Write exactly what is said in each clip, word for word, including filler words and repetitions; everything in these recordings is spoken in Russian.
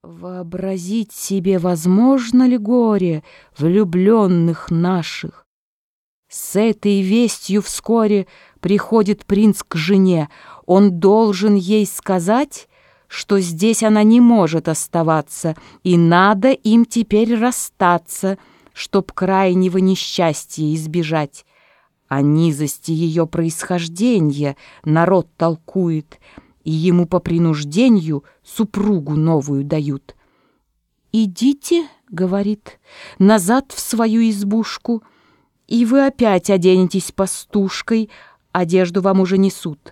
Вообразить себе возможно ли горе влюбленных наших? С этой вестью вскоре приходит принц к жене. Он должен ей сказать, что здесь она не может оставаться, и надо им теперь расстаться, чтоб крайнего несчастья избежать. О низости ее происхождения народ толкует, и ему по принуждению супругу новую дают. «Идите, — говорит, — назад в свою избушку, и вы опять оденетесь пастушкой, одежду вам уже несут».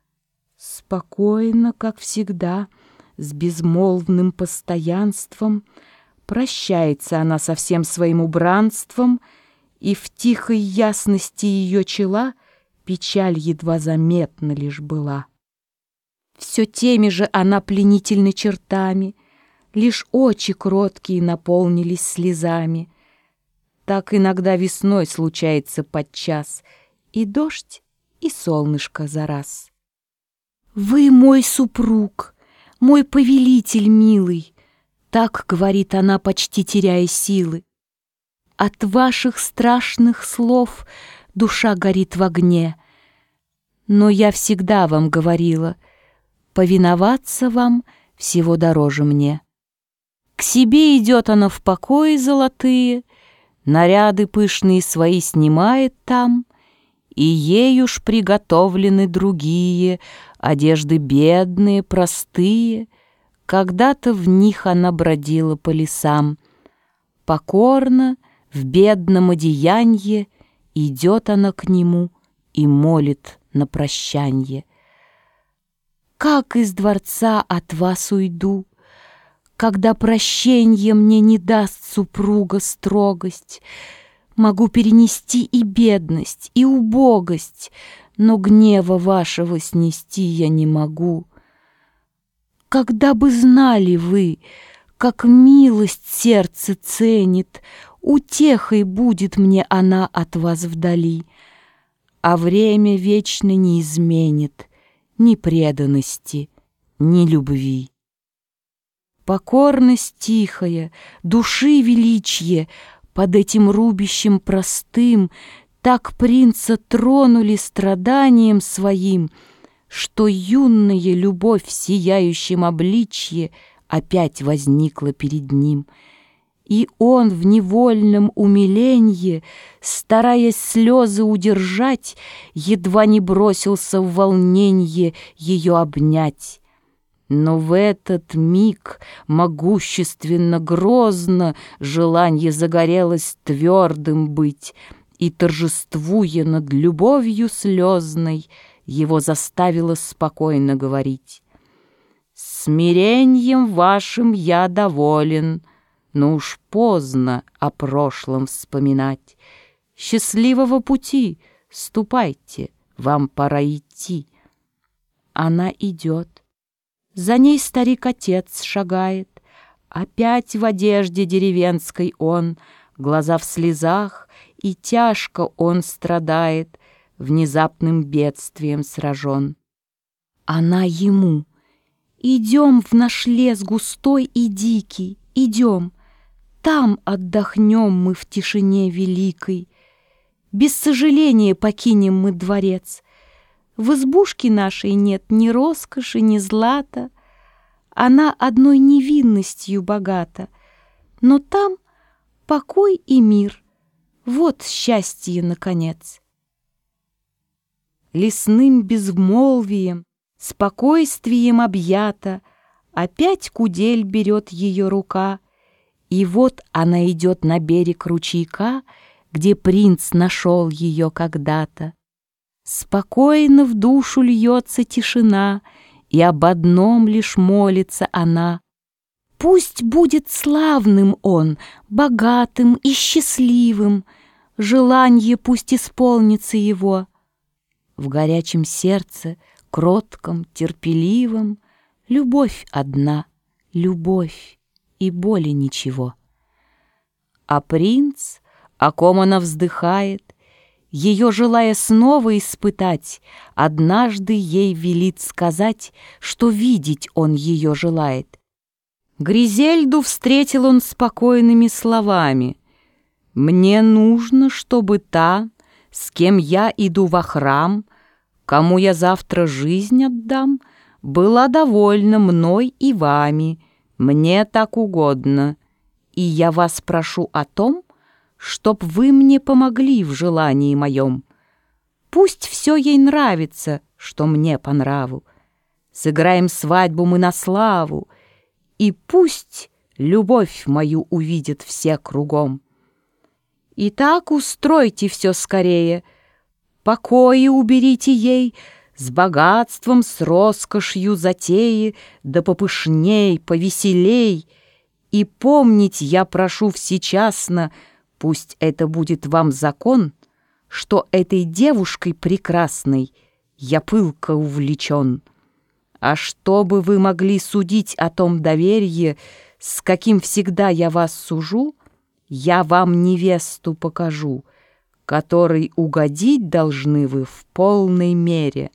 Спокойно, как всегда, с безмолвным постоянством прощается она со всем своим убранством, и в тихой ясности ее чела печаль едва заметна лишь была. Все теми же она пленительны чертами, лишь очи кроткие наполнились слезами. Так иногда весной случается подчас и дождь, и солнышко за раз. «Вы мой супруг, мой повелитель милый», — так говорит она, почти теряя силы. «От ваших страшных слов душа горит в огне, но я всегда вам говорила, повиноваться вам всего дороже мне». К себе идет она в покои золотые, наряды пышные свои снимает там, и ей уж приготовлены другие, одежды бедные, простые. Когда-то в них она бродила по лесам. Покорно, в бедном одеянье, идет она к нему и молит на прощанье. «Как из дворца от вас уйду, когда прощенье мне не даст супруга строгость? Могу перенести и бедность, и убогость, но гнева вашего снести я не могу. Когда бы знали вы, как милость сердце ценит, утехой будет мне она от вас вдали, а время вечно не изменит ни преданности, ни любви. Покорность тихая, души величие под этим рубищем простым так принца тронули страданием своим, что юная любовь в сияющем обличье опять возникла перед ним. И он в невольном умиленье, стараясь слезы удержать, едва не бросился в волненье ее обнять. Но в этот миг могущественно, грозно желанье загорелось твердым быть, и, торжествуя над любовью слезной, его заставило спокойно говорить: «Смиреньем вашим я доволен, но уж поздно о прошлом вспоминать. Счастливого пути, ступайте, вам пора идти». Она идет. За ней старик-отец шагает. Опять в одежде деревенской он, глаза в слезах, и тяжко он страдает, внезапным бедствием сражен. Она ему: «Идем в наш лес густой и дикий, идем, там отдохнем мы в тишине великой. Без сожаления покинем мы дворец. В избушке нашей нет ни роскоши, ни злата, она одной невинностью богата, но там покой и мир, вот счастье, наконец». Лесным безмолвием, спокойствием объята, опять кудель берет ее рука, и вот она идет на берег ручейка, где принц нашел ее когда-то. Спокойно в душу льется тишина, и об одном лишь молится она: пусть будет славным он, богатым и счастливым, желанье пусть исполнится его. В горячем сердце, кротком, терпеливом, любовь одна, любовь, и более ничего. А принц, о ком она вздыхает, ее желая снова испытать, однажды ей велит сказать, что видеть он ее желает. Гризельду встретил он спокойными словами. «Мне нужно, чтобы та, с кем я иду во храм, кому я завтра жизнь отдам, была довольна мной и вами, мне так угодно. И я вас прошу о том, чтоб вы мне помогли в желании моем. Пусть все ей нравится, что мне по нраву. Сыграем свадьбу мы на славу, и пусть любовь мою увидят все кругом. Итак, устройте все скорее, покои уберите ей, с богатством, с роскошью затеи, да попышней, повеселей. И помнить я прошу всечасно, пусть это будет вам закон, что этой девушкой прекрасной я пылко увлечен. А чтобы вы могли судить о том доверие, с каким всегда я вас сужу, я вам невесту покажу, которой угодить должны вы в полной мере.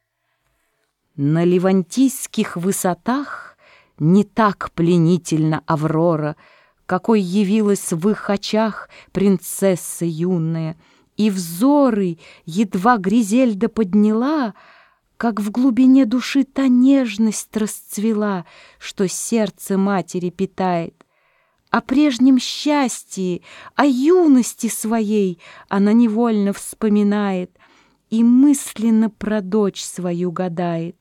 На ливантийских высотах не так пленительна Аврора, какой явилась в их очах принцесса юная, и взоры едва Гризельда подняла, как в глубине души та нежность расцвела, что сердце матери питает. О прежнем счастье, о юности своей она невольно вспоминает и мысленно про дочь свою гадает.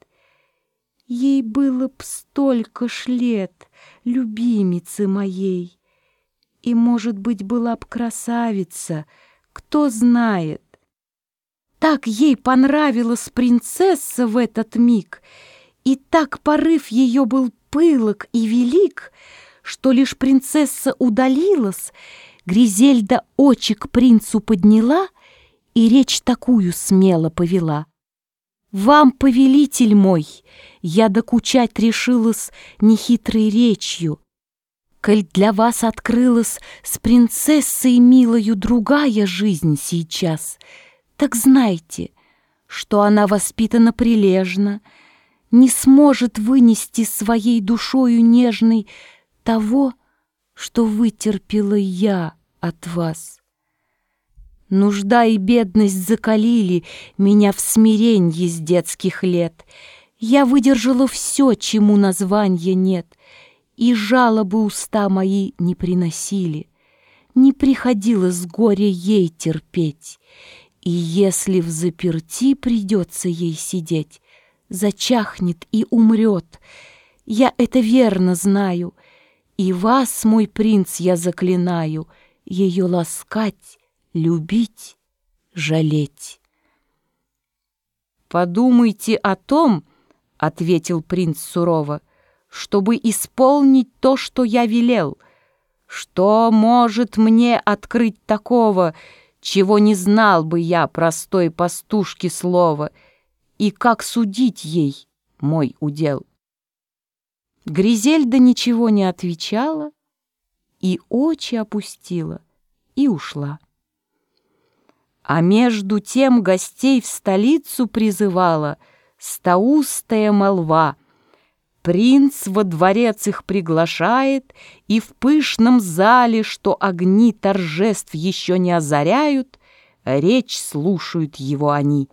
Ей было б столько ж лет, любимицы моей, и, может быть, была б красавица, кто знает. Так ей понравилась принцесса в этот миг, и так порыв ее был пылок и велик, что лишь принцесса удалилась, Гризельда очи к принцу подняла и речь такую смело повела. «Вам, повелитель мой, я докучать решилась нехитрой речью. Коль для вас открылась с принцессой милою другая жизнь сейчас, так знайте, что она воспитана прилежно, не сможет вынести своей душою нежной того, что вытерпела я от вас. Нужда и бедность закалили меня в смиренье с детских лет. Я выдержала все, чему названья нет, и жалобы уста мои не приносили. Не приходилось горе ей терпеть, и если в заперти придется ей сидеть, зачахнет и умрет. Я это верно знаю, и вас, мой принц, я заклинаю, ее ласкать, любить, жалеть. «Подумайте о том, — ответил принц сурово, — чтобы исполнить то, что я велел. Что может мне открыть такого, чего не знал бы я, простой пастушки, слова, и как судить ей мой удел?» Гризельда ничего не отвечала, и очи опустила, и ушла. А между тем гостей в столицу призывала стоустая молва. Принц во дворец их приглашает, и в пышном зале, что огни торжеств еще не озаряют, речь слушают его они.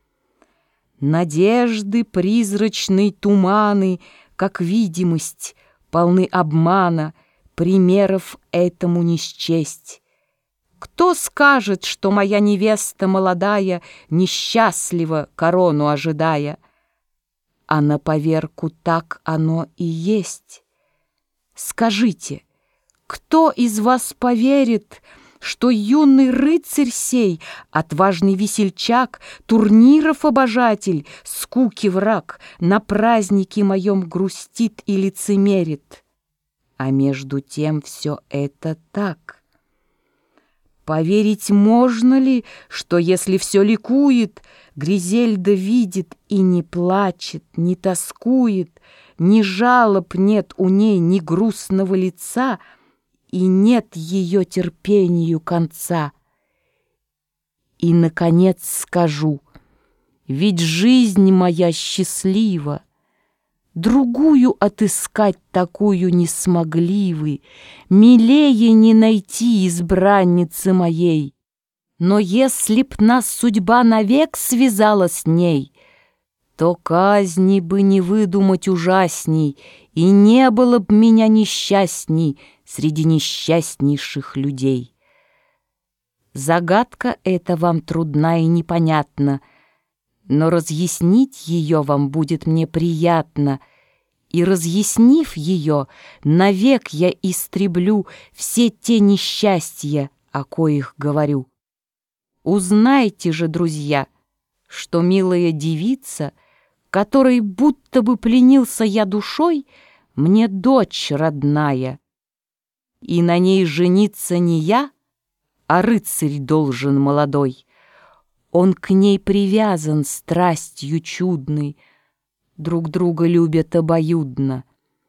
Надежды, призрачные туманы, как видимость, полны обмана, примеров этому не счесть. Кто скажет, что моя невеста молодая несчастлива, корону ожидая? А на поверку так оно и есть. Скажите, кто из вас поверит, что юный рыцарь сей, отважный весельчак, турниров обожатель, скуки враг, на празднике моем грустит и лицемерит? А между тем все это так. Поверить можно ли, что если все ликует, Гризельда видит и не плачет, не тоскует, ни жалоб нет у ней, ни грустного лица, и нет ее терпению конца? И, наконец, скажу, ведь жизнь моя счастлива, Другую отыскать такую не смогли вы, милее не найти избранницы моей. Но если б нас судьба навек связала с ней, то казни бы не выдумать ужасней, и не было б меня несчастней среди несчастнейших людей. Загадка эта вам трудна и непонятна, но разъяснить ее вам будет мне приятно, и, разъяснив ее, навек я истреблю все те несчастья, о коих говорю. Узнайте же, друзья, что милая девица, которой будто бы пленился я душой, мне дочь родная, и на ней жениться не я, а рыцарь должен молодой. Он к ней привязан страстью чудной, друг друга любят обоюдно.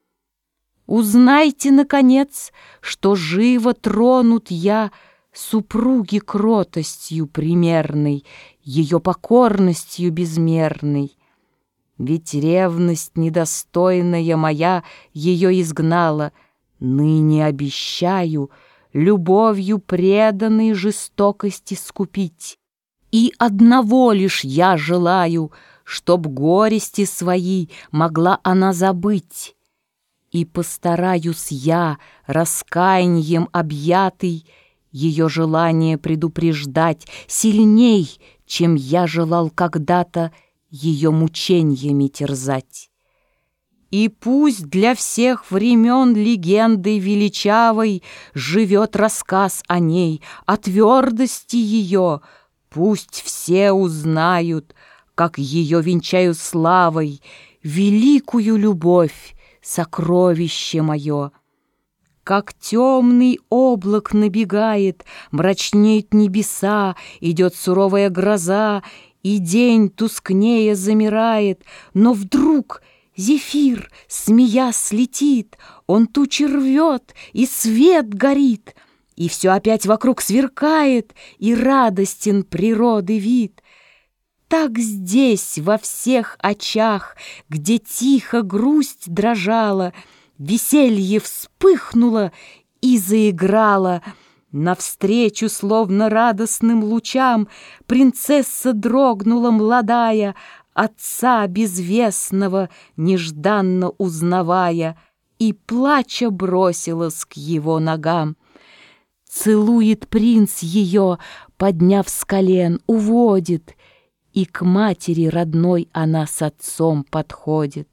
Узнайте, наконец, что живо тронут я супруги кротостью примерной, ее покорностью безмерной. Ведь ревность недостойная моя ее изгнала. Ныне обещаю любовью преданной жестокости скупить. И одного лишь я желаю, чтоб горести свои могла она забыть. И постараюсь я, раскаяньем объятый, ее желание предупреждать сильней, чем я желал когда-то ее мучениями терзать. И пусть для всех времен легендой величавой живет рассказ о ней, о твердости ее. Пусть все узнают, как ее венчаю славой, великую любовь, сокровище мое. Как темный облак набегает, мрачнеют небеса, идет суровая гроза, и день тускнее замирает, но вдруг зефир, смеясь, летит, он тучи рвет, и свет горит, и все опять вокруг сверкает, и радостен природы вид. Так здесь, во всех очах, где тихо грусть дрожала, веселье вспыхнуло и заиграло. Навстречу, словно радостным лучам, принцесса дрогнула молодая, отца безвестного нежданно узнавая, и, плача, бросилась к его ногам. Целует принц ее, подняв с колен, уводит, и к матери родной она с отцом подходит.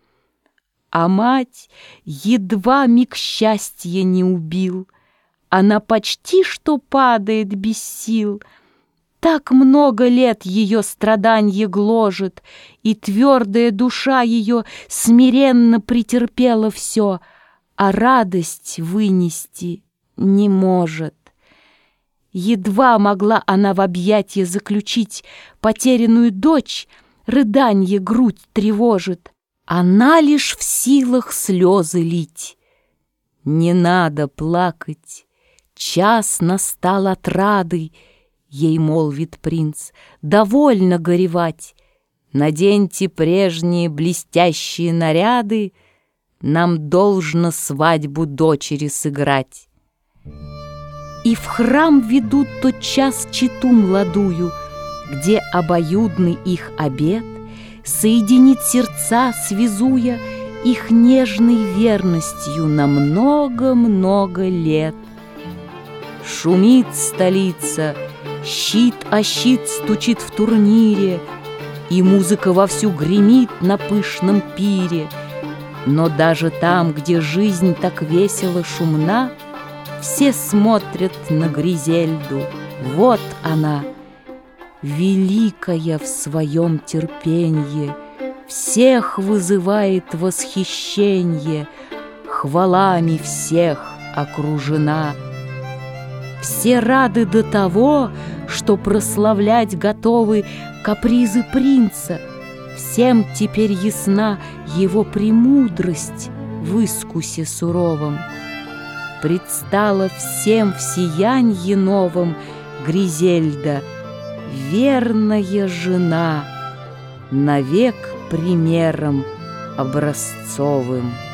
А мать едва миг счастья не убил, она почти что падает без сил. Так много лет ее страданье гложет, и твердая душа ее смиренно претерпела все, а радость вынести не может. Едва могла она в объятье заключить потерянную дочь, рыданье грудь тревожит, она лишь в силах слезы лить. Не надо плакать, час настал отрады, ей молвит принц, довольно горевать. Наденьте прежние блестящие наряды, нам должно свадьбу дочери сыграть. И в храм ведут тотчас чету младую, где обоюдный их обет соединит сердца, связуя их нежной верностью на много-много лет. Шумит столица, щит о щит стучит в турнире, и музыка вовсю гремит на пышном пире. Но даже там, где жизнь так весело шумна, все смотрят на Гризельду. Вот она, великая в своем терпенье, всех вызывает восхищенье, хвалами всех окружена. Все рады до того, что прославлять готовы капризы принца. Всем теперь ясна его премудрость в искусе суровом. Предстала всем в сиянье новом Гризельда, верная жена, навек примером образцовым.